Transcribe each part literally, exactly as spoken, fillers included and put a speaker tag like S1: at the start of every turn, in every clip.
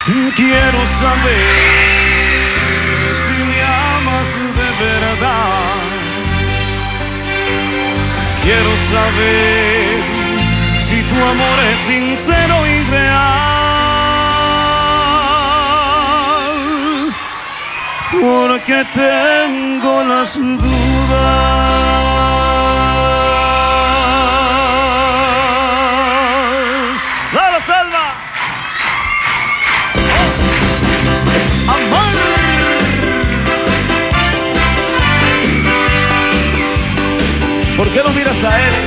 S1: Quiero saber si me amas de verdad. Quiero saber si tu amor es sincero y real, porque tengo las dudas. ¡Dale, Selva! ¡Amor! ¿Por qué no miras a él?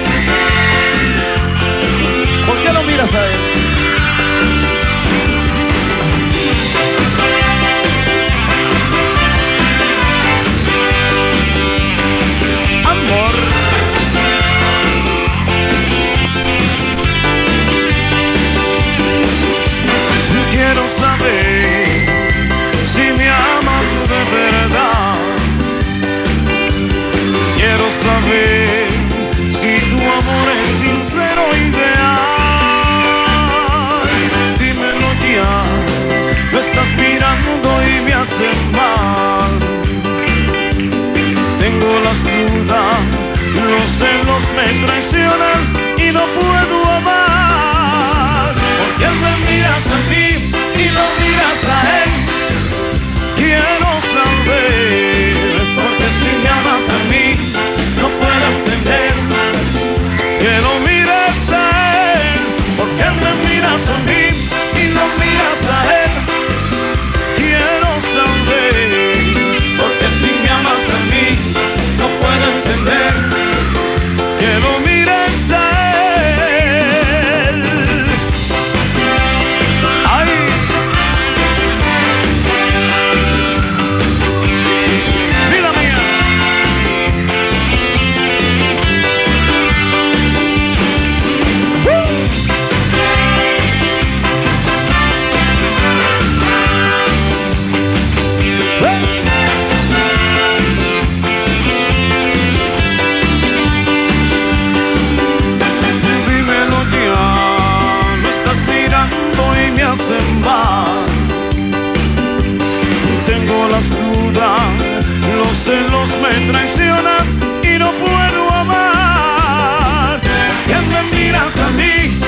S1: ¿Por qué no miras a él? Amor. Quiero saber si me amas de verdad. Quiero saber si tu amor es sincero y real. Dímelo ya, me estás mirando y me hace mal. Tengo las dudas, los celos me traicionan y no puedo amar. Porque me miras a mí y no miras a él. Quiero saber, porque si me amas a mí no puedo entender que no miras a él. Porque me miras a mí y no miras a él. Quiero saber, porque si me amas a mí no puedo entender que no miras a él. Ay. Vida mía. Dímelo ya, me estás mirando y me hacen mal. Tengo las dudas, los celos me traicionan y no puedo amar. Que me miras a mí